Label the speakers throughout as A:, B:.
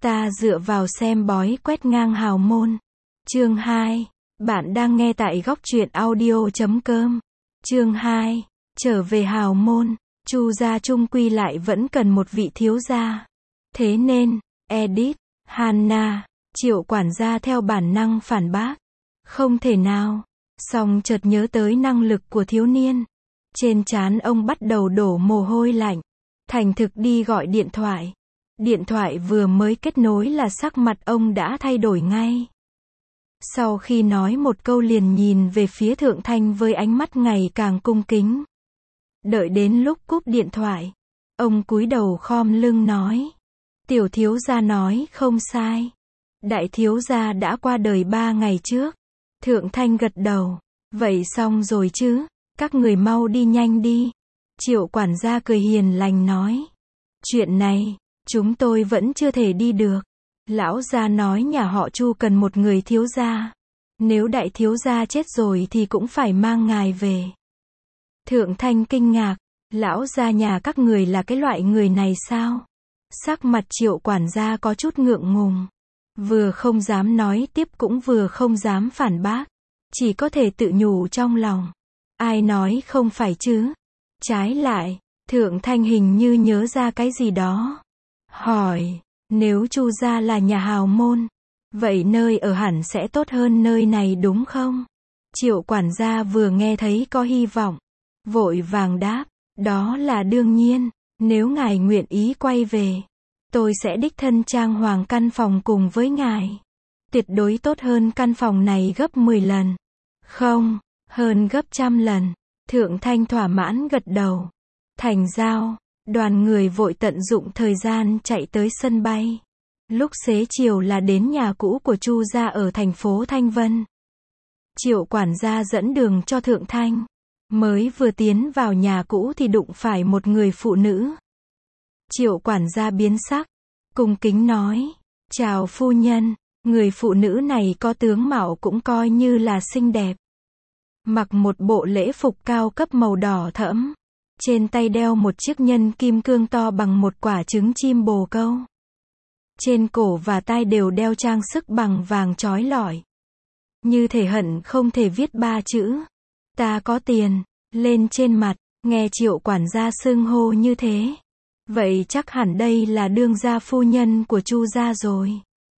A: Ta dựa vào xem bói quét ngang hào môn. Chương 2. Bạn đang nghe tại góc truyện audio.com. Chương 2. Trở về hào môn. Chu gia chung quy lại vẫn cần một vị thiếu gia. Thế nên, Edith, Hannah, Triệu quản gia theo bản năng phản bác. Không thể nào. Song chợt nhớ tới năng lực của thiếu niên. Trên trán ông bắt đầu đổ mồ hôi lạnh. Thành thực đi gọi điện thoại. Điện thoại vừa mới kết nối là sắc mặt ông đã thay đổi ngay. Sau khi nói một câu liền nhìn về phía Thượng Thanh với ánh mắt ngày càng cung kính. Đợi đến lúc cúp điện thoại, ông cúi đầu khom lưng nói. Tiểu thiếu gia nói không sai. Đại thiếu gia đã qua đời 3 ngày trước. Thượng Thanh gật đầu. Vậy xong rồi chứ, các người mau đi nhanh đi. Triệu quản gia cười hiền lành nói. Chuyện này, chúng tôi vẫn chưa thể đi được. Lão gia nói nhà họ Chu cần một người thiếu gia. Nếu đại thiếu gia chết rồi thì cũng phải mang ngài về. Thượng Thanh kinh ngạc. Lão gia nhà các người là cái loại người này sao? Sắc mặt Triệu quản gia có chút ngượng ngùng. Vừa không dám nói tiếp cũng vừa không dám phản bác. Chỉ có thể tự nhủ trong lòng. Ai nói không phải chứ? Trái lại, Thượng Thanh hình như nhớ ra cái gì đó. Hỏi, nếu Chu gia là nhà hào môn, vậy nơi ở hẳn sẽ tốt hơn nơi này đúng không? Triệu quản gia vừa nghe thấy có hy vọng, vội vàng đáp, đó là đương nhiên, nếu ngài nguyện ý quay về, tôi sẽ đích thân trang hoàng căn phòng cùng với ngài. Tuyệt đối tốt hơn căn phòng này gấp 10 lần. Không, hơn gấp 100 lần. Thượng Thanh thỏa mãn gật đầu. Thành giao, đoàn người vội tận dụng thời gian chạy tới sân bay. Lúc xế chiều là đến nhà cũ của Chu gia ở thành phố Thanh Vân. Triệu quản gia dẫn đường cho Thượng Thanh. Mới vừa tiến vào nhà cũ thì đụng phải một người phụ nữ. Triệu quản gia biến sắc, cung kính nói, chào phu nhân. Người phụ nữ này có tướng mạo cũng coi như là xinh đẹp. Mặc một bộ lễ phục cao cấp màu đỏ thẫm. Trên tay đeo một chiếc nhân kim cương to bằng một quả trứng chim bồ câu. Trên cổ và tai đều đeo trang sức bằng vàng chói lọi. Như thể hận không thể viết 3 chữ. Ta có tiền, lên trên mặt, nghe Triệu quản gia xưng hô như thế. Vậy chắc hẳn đây là đương gia phu nhân của Chu gia rồi.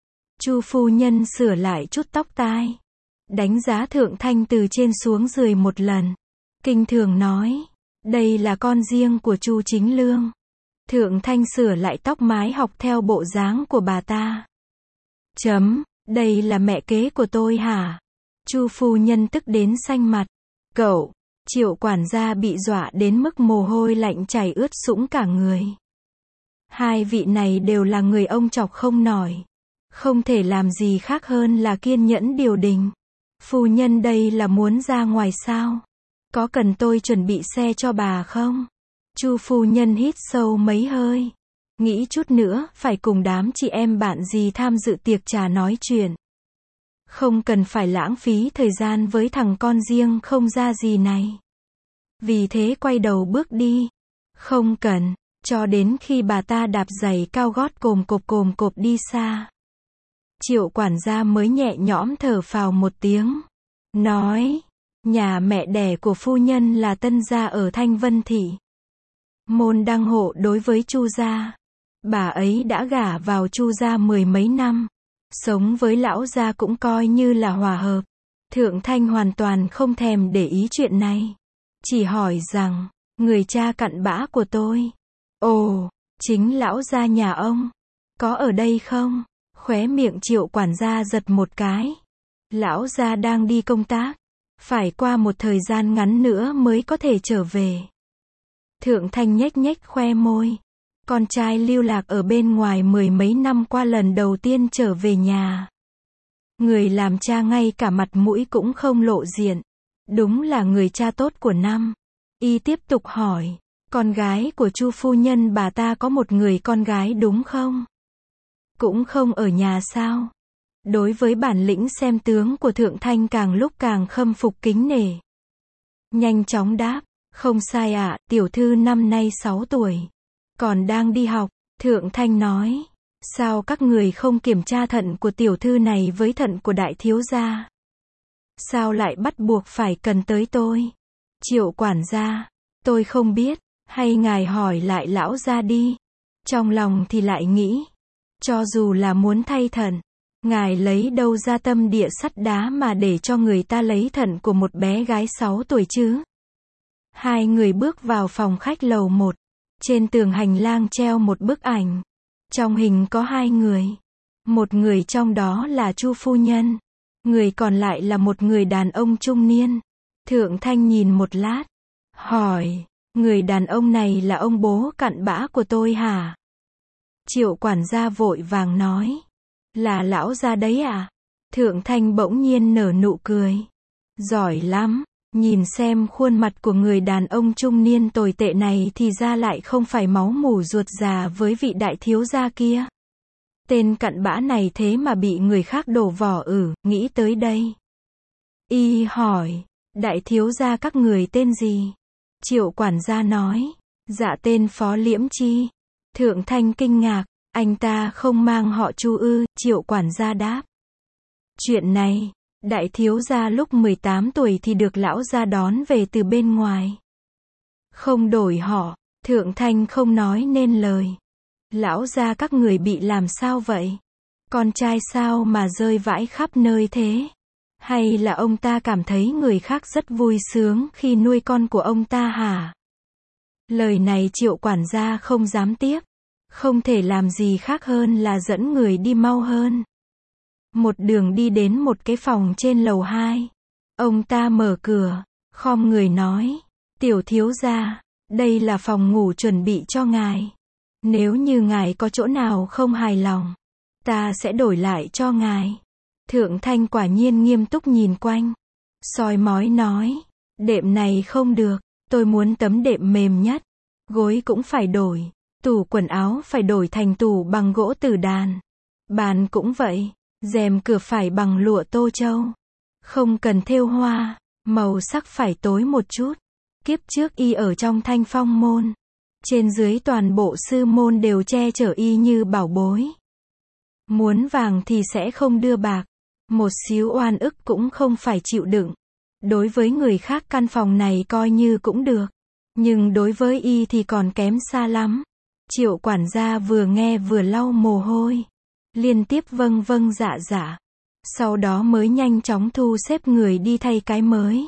A: Chu phu nhân sửa lại chút tóc tai. Đánh giá Thượng Thanh từ trên xuống dưới một lần. Kinh thường nói. Đây là con riêng của Chu Chính Lương. Thượng Thanh sửa lại tóc mái học theo bộ dáng của bà ta. Đây là mẹ kế của tôi hả? Chu phu nhân tức đến xanh mặt. Cậu, Triệu quản gia bị dọa đến mức mồ hôi lạnh chảy ướt sũng cả người. Hai vị này đều là người ông chọc không nổi. Không thể làm gì khác hơn là kiên nhẫn điều đình. Phu nhân đây là muốn ra ngoài sao? Có cần tôi chuẩn bị xe cho bà không? Chu phu nhân hít sâu mấy hơi. Nghĩ chút nữa, phải cùng đám chị em bạn gì tham dự tiệc trà nói chuyện. Không cần phải lãng phí thời gian với thằng con riêng không ra gì này. Vì thế quay đầu bước đi. Không cần, cho đến khi bà ta đạp giày cao gót cồm cộp đi xa. Triệu quản gia mới nhẹ nhõm thở phào một tiếng. Nói, nhà mẹ đẻ của phu nhân là Tân gia ở Thanh Vân Thị. Môn đăng hộ đối với Chu gia. Bà ấy đã gả vào Chu gia 10 mấy năm. Sống với lão gia cũng coi như là hòa hợp. Thượng Thanh hoàn toàn không thèm để ý chuyện này. Chỉ hỏi rằng, người cha cặn bã của tôi. Ồ, chính lão gia nhà ông. Có ở đây không? Khóe miệng Triệu quản gia giật một cái. Lão gia đang đi công tác. Phải qua một thời gian ngắn nữa mới có thể trở về. Thượng Thanh nhếch khoe môi. Con trai lưu lạc ở bên ngoài 10 mấy năm qua lần đầu tiên trở về nhà. Người làm cha ngay cả mặt mũi cũng không lộ diện. Đúng là người cha tốt của năm. Y tiếp tục hỏi. Con gái của Chu phu nhân bà ta có một người con gái đúng không? Cũng không ở nhà sao? Đối với bản lĩnh xem tướng của Thượng Thanh càng lúc càng khâm phục kính nể. Nhanh chóng đáp. Không sai ạ, tiểu thư năm nay 6 tuổi. Còn đang đi học. Thượng Thanh nói. Sao các người không kiểm tra thận của tiểu thư này với thận của đại thiếu gia? Sao lại bắt buộc phải cần tới tôi? Triệu quản gia, tôi không biết, hay ngài hỏi lại lão gia đi. Trong lòng thì lại nghĩ, cho dù là muốn thay thận, ngài lấy đâu ra tâm địa sắt đá mà để cho người ta lấy thận của một bé gái 6 tuổi chứ? Hai người bước vào phòng khách lầu 1. Trên tường hành lang treo một bức ảnh. Trong hình có hai người. Một người trong đó là Chu phu nhân. Người còn lại là một người đàn ông trung niên. Thượng Thanh nhìn một lát. Hỏi, người đàn ông này là ông bố cặn bã của tôi hả? Triệu quản gia vội vàng nói. Là lão gia đấy à? Thượng Thanh bỗng nhiên nở nụ cười. Giỏi lắm. Nhìn xem khuôn mặt của người đàn ông trung niên tồi tệ này thì ra lại không phải máu mủ ruột già với vị đại thiếu gia kia. Tên cặn bã này thế mà bị người khác đổ vỏ nghĩ tới đây. Y hỏi, đại thiếu gia các người tên gì? Triệu quản gia nói, dạ tên Phó Liễm Chi. Thượng Thanh kinh ngạc, anh ta không mang họ Chu ư? Triệu quản gia đáp. Chuyện này, đại thiếu gia lúc 18 tuổi thì được lão gia đón về từ bên ngoài. Không đổi họ, Thượng Thanh không nói nên lời. Lão gia các người bị làm sao vậy? Con trai sao mà rơi vãi khắp nơi thế? Hay là ông ta cảm thấy người khác rất vui sướng khi nuôi con của ông ta hả? Lời này Triệu quản gia không dám tiếp. Không thể làm gì khác hơn là dẫn người đi mau hơn. Một đường đi đến một cái phòng trên lầu 2. Ông ta mở cửa, khom người nói, tiểu thiếu gia, đây là phòng ngủ chuẩn bị cho ngài. Nếu như ngài có chỗ nào không hài lòng, ta sẽ đổi lại cho ngài. Thượng Thanh quả nhiên nghiêm túc nhìn quanh. Soi mói nói, đệm này không được, tôi muốn tấm đệm mềm nhất. Gối cũng phải đổi, tủ quần áo phải đổi thành tủ bằng gỗ tử đàn. Bàn cũng vậy. Rèm cửa phải bằng lụa Tô Châu. Không cần thêu hoa, màu sắc phải tối một chút. Kiếp trước y ở trong Thanh Phong môn. Trên dưới toàn bộ sư môn đều che chở y như bảo bối. Muốn vàng thì sẽ không đưa bạc. Một xíu oan ức cũng không phải chịu đựng. Đối với người khác căn phòng này coi như cũng được. Nhưng đối với y thì còn kém xa lắm. Triệu quản gia vừa nghe vừa lau mồ hôi. Liên tiếp vâng vâng dạ dạ. Sau đó mới nhanh chóng thu xếp người đi thay cái mới.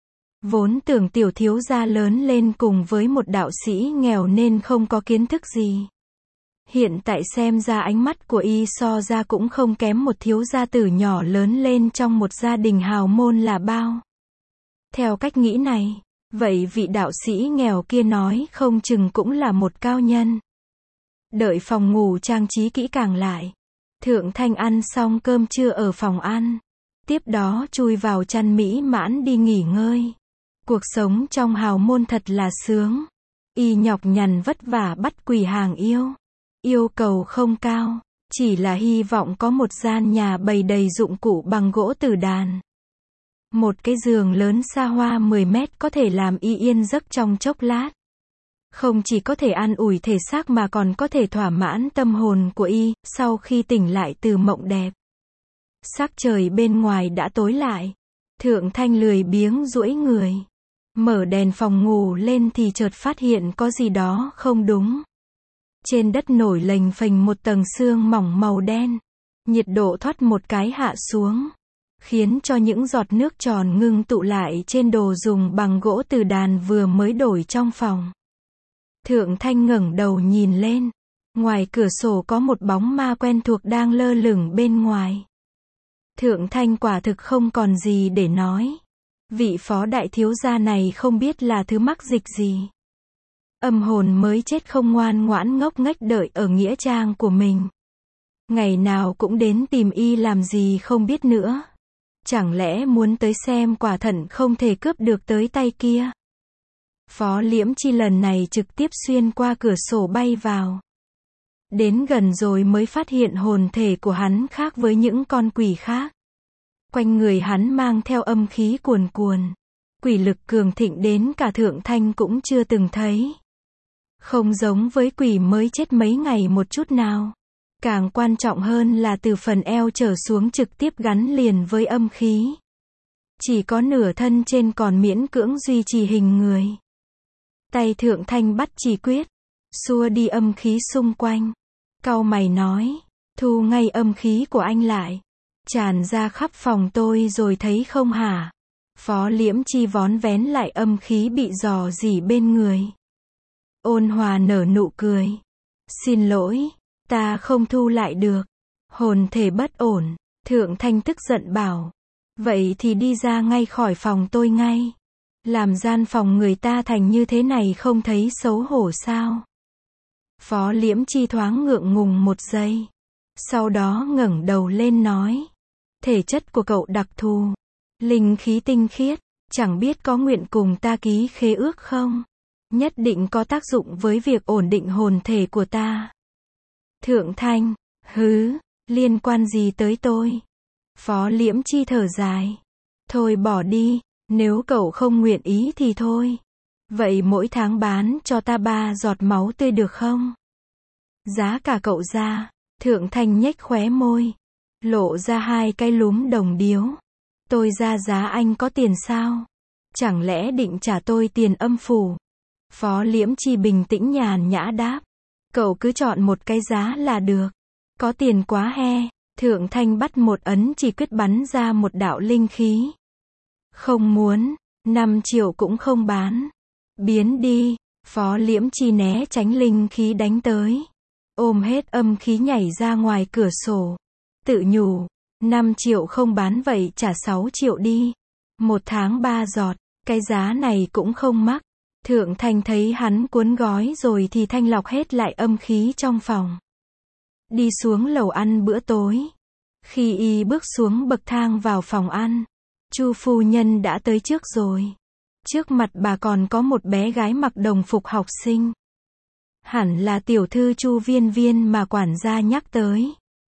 A: Vốn tưởng tiểu thiếu gia lớn lên cùng với một đạo sĩ nghèo nên không có kiến thức gì. Hiện tại xem ra ánh mắt của y so ra cũng không kém một thiếu gia tử nhỏ lớn lên trong một gia đình hào môn là bao. Theo cách nghĩ này, vậy vị đạo sĩ nghèo kia nói không chừng cũng là một cao nhân. Đợi phòng ngủ trang trí kỹ càng lại. Thượng Thanh ăn xong cơm trưa ở phòng ăn. Tiếp đó chui vào chăn mỹ mãn đi nghỉ ngơi. Cuộc sống trong hào môn thật là sướng. Y nhọc nhằn vất vả bắt quỳ hàng yêu. Yêu cầu không cao, chỉ là hy vọng có một gian nhà bày đầy dụng cụ bằng gỗ tử đàn. Một cái giường lớn xa hoa 10 mét có thể làm y yên giấc trong chốc lát. Không chỉ có thể an ủi thể xác mà còn có thể thỏa mãn tâm hồn của y, sau khi tỉnh lại từ mộng đẹp. Sắc trời bên ngoài đã tối lại. Thượng Thanh lười biếng duỗi người. Mở đèn phòng ngủ lên thì chợt phát hiện có gì đó không đúng. Trên đất nổi lềnh phềnh một tầng sương mỏng màu đen. Nhiệt độ thoát một cái hạ xuống. Khiến cho những giọt nước tròn ngưng tụ lại trên đồ dùng bằng gỗ từ đàn vừa mới đổi trong phòng. Thượng Thanh ngẩng đầu nhìn lên. Ngoài cửa sổ có một bóng ma quen thuộc đang lơ lửng bên ngoài. Thượng Thanh quả thực không còn gì để nói. Vị phó đại thiếu gia này không biết là thứ mắc dịch gì. Âm hồn mới chết không ngoan ngoãn ngốc nghếch đợi ở nghĩa trang của mình. Ngày nào cũng đến tìm y làm gì không biết nữa. Chẳng lẽ muốn tới xem quả thận không thể cướp được tới tay kia. Phó Liễm Chi lần này trực tiếp xuyên qua cửa sổ bay vào. Đến gần rồi mới phát hiện hồn thể của hắn khác với những con quỷ khác. Quanh người hắn mang theo âm khí cuồn cuồn. Quỷ lực cường thịnh đến cả Thượng Thanh cũng chưa từng thấy. Không giống với quỷ mới chết mấy ngày một chút nào. Càng quan trọng hơn là từ phần eo trở xuống trực tiếp gắn liền với âm khí. Chỉ có nửa thân trên còn miễn cưỡng duy trì hình người. Tay Thượng Thanh bắt chỉ quyết, xua đi âm khí xung quanh. Cau mày nói, thu ngay âm khí của anh lại. Tràn ra khắp phòng tôi rồi thấy không hả? Phó Liễm Chi vón vén lại âm khí bị rò rỉ bên người. Ôn hòa nở nụ cười. Xin lỗi, ta không thu lại được. Hồn thể bất ổn. Thượng Thanh tức giận bảo. Vậy thì đi ra ngay khỏi phòng tôi ngay. Làm gian phòng người ta thành như thế này không thấy xấu hổ sao? Phó Liễm Chi thoáng ngượng ngùng một giây. Sau đó ngẩng đầu lên nói. Thể chất của cậu đặc thù. Linh khí tinh khiết. Chẳng biết có nguyện cùng ta ký khế ước không? Nhất định có tác dụng với việc ổn định hồn thể của ta. Thượng Thanh. Hứ, liên quan gì tới tôi? Phó Liễm Chi thở dài. Thôi bỏ đi, nếu cậu không nguyện ý thì thôi. Vậy mỗi tháng bán cho ta 3 giọt máu tươi được không? Giá cả cậu ra. Thượng Thanh nhếch khóe môi. Lộ ra 2 cái lúm đồng điếu. Tôi ra giá anh có tiền sao? Chẳng lẽ định trả tôi tiền âm phủ? Phó Liễm Chi bình tĩnh nhàn nhã đáp. Cậu cứ chọn một cái giá là được. Có tiền quá he. Thượng Thanh bắt một ấn chỉ quyết bắn ra một đạo linh khí. Không muốn, 5 triệu cũng không bán. Biến đi. Phó Liễm Chi né tránh linh khí đánh tới. Ôm hết âm khí nhảy ra ngoài cửa sổ. Tự nhủ, 5 triệu không bán vậy trả 6 triệu đi. 1 tháng 3 giọt, cái giá này cũng không mắc. Thượng Thanh thấy hắn cuốn gói rồi thì thanh lọc hết lại âm khí trong phòng. Đi xuống lầu ăn bữa tối. Khi y bước xuống bậc thang vào phòng ăn, Chu phu nhân đã tới trước rồi. Trước mặt bà còn có một bé gái mặc đồng phục học sinh. Hẳn là tiểu thư Chu Viên Viên mà quản gia nhắc tới.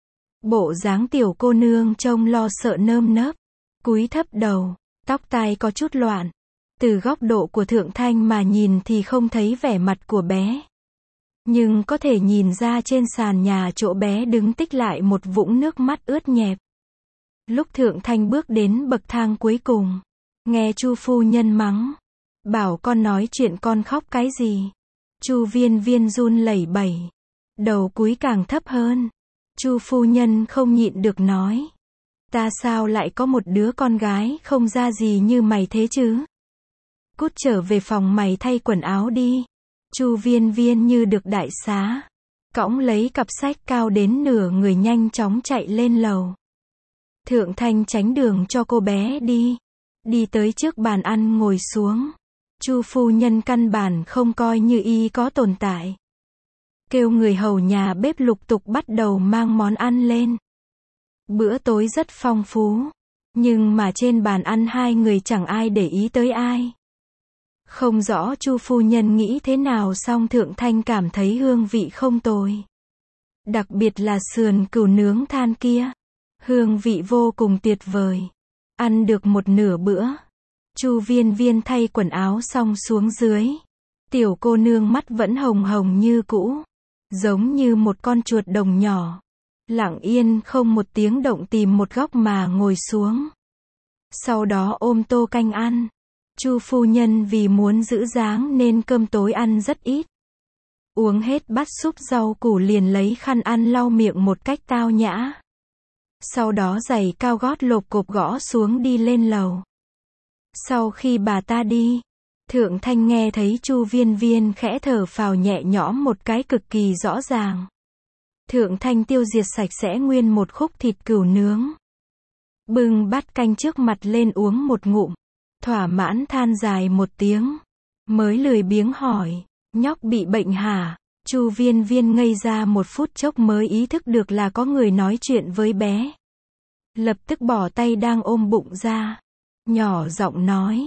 A: Bộ dáng tiểu cô nương trông lo sợ nơm nớp, cúi thấp đầu, tóc tai có chút loạn. Từ góc độ của Thượng Thanh mà nhìn thì không thấy vẻ mặt của bé. Nhưng có thể nhìn ra trên sàn nhà chỗ bé đứng tích lại một vũng nước mắt ướt nhẹp. Lúc Thượng Thanh bước đến bậc thang cuối cùng, nghe Chu phu nhân mắng. Bảo con nói chuyện con khóc cái gì? Chu Viên Viên run lẩy bẩy. Đầu cúi càng thấp hơn. Chu phu nhân không nhịn được nói. Ta sao lại có một đứa con gái không ra gì như mày thế chứ? Cút trở về phòng mày thay quần áo đi. Chu Viên Viên như được đại xá. Cõng lấy cặp sách cao đến nửa người nhanh chóng chạy lên lầu. Thượng Thanh tránh đường cho cô bé đi. Đi tới trước bàn ăn ngồi xuống. Chu phu nhân căn bản không coi như y có tồn tại. Kêu người hầu nhà bếp lục tục bắt đầu mang món ăn lên. Bữa tối rất phong phú. Nhưng mà trên bàn ăn hai người chẳng ai để ý tới ai. Không rõ Chu phu nhân nghĩ thế nào song Thượng Thanh cảm thấy hương vị không tồi. Đặc biệt là sườn cừu nướng than kia. Hương vị vô cùng tuyệt vời. Ăn được một nửa bữa. Chu Viên Viên thay quần áo xong xuống dưới. Tiểu cô nương mắt vẫn hồng hồng như cũ. Giống như một con chuột đồng nhỏ. Lặng yên không một tiếng động tìm một góc mà ngồi xuống. Sau đó ôm tô canh ăn. Chu phu nhân vì muốn giữ dáng nên cơm tối ăn rất ít. Uống hết bát súp rau củ liền lấy khăn ăn lau miệng một cách tao nhã. Sau đó giày cao gót lộp cộp gõ xuống đi lên lầu. Sau khi bà ta đi, Thượng Thanh nghe thấy Chu Viên Viên khẽ thở phào nhẹ nhõm một cái cực kỳ rõ ràng. Thượng Thanh tiêu diệt sạch sẽ nguyên một khúc thịt cừu nướng. Bưng bát canh trước mặt lên uống một ngụm. Thỏa mãn than dài một tiếng. Mới lười biếng hỏi, nhóc bị bệnh hả? Chu Viên Viên ngây ra một phút chốc mới ý thức được là có người nói chuyện với bé. Lập tức bỏ tay đang ôm bụng ra. Nhỏ giọng nói,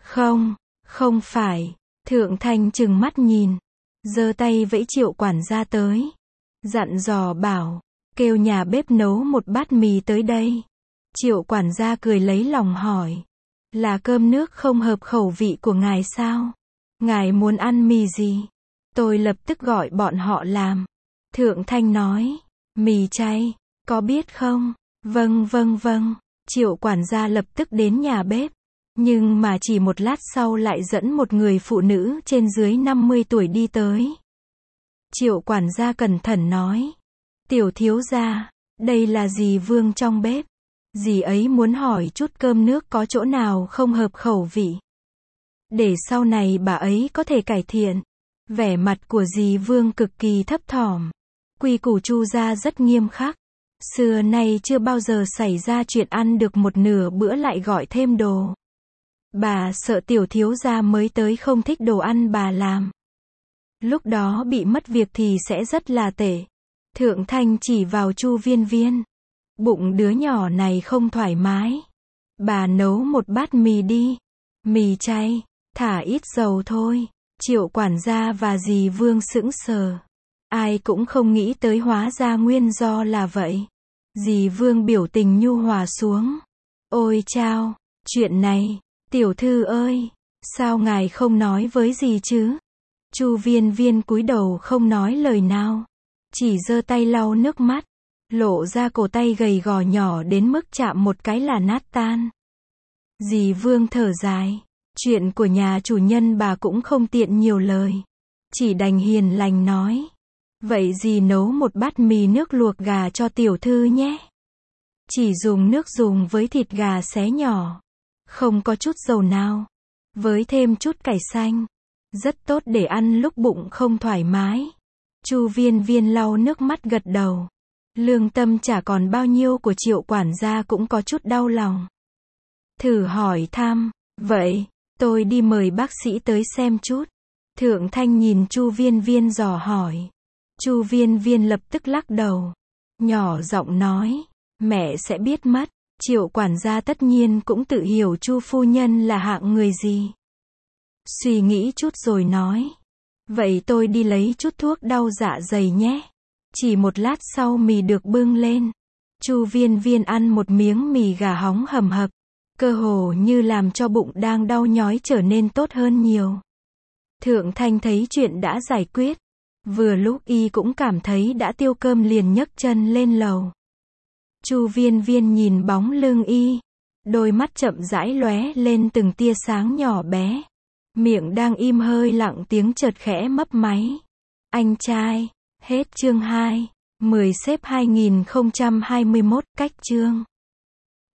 A: không phải. Thượng Thanh trừng mắt nhìn. Giơ tay vẫy Triệu quản gia tới. Dặn dò bảo, kêu nhà bếp nấu một bát mì tới đây. Triệu quản gia cười lấy lòng hỏi. Là cơm nước không hợp khẩu vị của ngài sao? Ngài muốn ăn mì gì? Tôi lập tức gọi bọn họ làm. Thượng Thanh nói. Mì chay, có biết không? Vâng vâng vâng. Triệu quản gia lập tức đến nhà bếp. Nhưng mà chỉ một lát sau lại dẫn một người phụ nữ trên dưới 50 tuổi đi tới. Triệu quản gia cẩn thận nói. Tiểu thiếu gia, đây là dì Vương trong bếp. Dì ấy muốn hỏi chút cơm nước có chỗ nào không hợp khẩu vị. Để sau này bà ấy có thể cải thiện. Vẻ mặt của dì Vương cực kỳ thấp thỏm. Quy củ Chu gia rất nghiêm khắc. Xưa nay chưa bao giờ xảy ra chuyện ăn được một nửa bữa lại gọi thêm đồ. Bà sợ tiểu thiếu gia mới tới không thích đồ ăn bà làm. Lúc đó bị mất việc thì sẽ rất là tệ. Thượng Thanh chỉ vào Chu Viên Viên. Bụng đứa nhỏ này không thoải mái. Bà nấu một bát mì đi. Mì chay, thả ít dầu thôi. Triệu quản gia và dì Vương sững sờ. Ai cũng không nghĩ tới hóa ra nguyên do là vậy. Dì Vương biểu tình nhu hòa xuống. Ôi chao, chuyện này, tiểu thư ơi, sao ngài không nói với dì chứ? Chu Viên Viên cúi đầu không nói lời nào. Chỉ giơ tay lau nước mắt. Lộ ra cổ tay gầy gò nhỏ đến mức chạm một cái là nát tan. Dì Vương thở dài. Chuyện của nhà chủ nhân bà cũng không tiện nhiều lời. Chỉ đành hiền lành nói. Vậy dì nấu một bát mì nước luộc gà cho tiểu thư nhé. Chỉ dùng nước dùng với thịt gà xé nhỏ. Không có chút dầu nào. Với thêm chút cải xanh. Rất tốt để ăn lúc bụng không thoải mái. Chu Viên Viên lau nước mắt gật đầu. Lương tâm chả còn bao nhiêu của Triệu quản gia cũng có chút đau lòng. Thử hỏi thăm. Vậy, tôi đi mời bác sĩ tới xem chút. Thượng Thanh nhìn Chu Viên Viên dò hỏi. Chu Viên Viên lập tức lắc đầu. Nhỏ giọng nói. Mẹ sẽ biết mất. Triệu quản gia tất nhiên cũng tự hiểu Chu phu nhân là hạng người gì. Suy nghĩ chút rồi nói. Vậy tôi đi lấy chút thuốc đau dạ dày nhé. Chỉ một lát sau mì được bưng lên. Chu Viên Viên ăn một miếng mì gà hóng hầm hập. Cơ hồ như làm cho bụng đang đau nhói trở nên tốt hơn nhiều. Thượng Thanh thấy chuyện đã giải quyết. Vừa lúc y cũng cảm thấy đã tiêu cơm liền nhấc chân lên lầu. Chu Viên Viên nhìn bóng lưng y. Đôi mắt chậm rãi lóe lên từng tia sáng nhỏ bé. Miệng đang im hơi lặng tiếng chợt khẽ mấp máy. Anh trai. Hết chương 2. 10 xếp 2021 cách chương.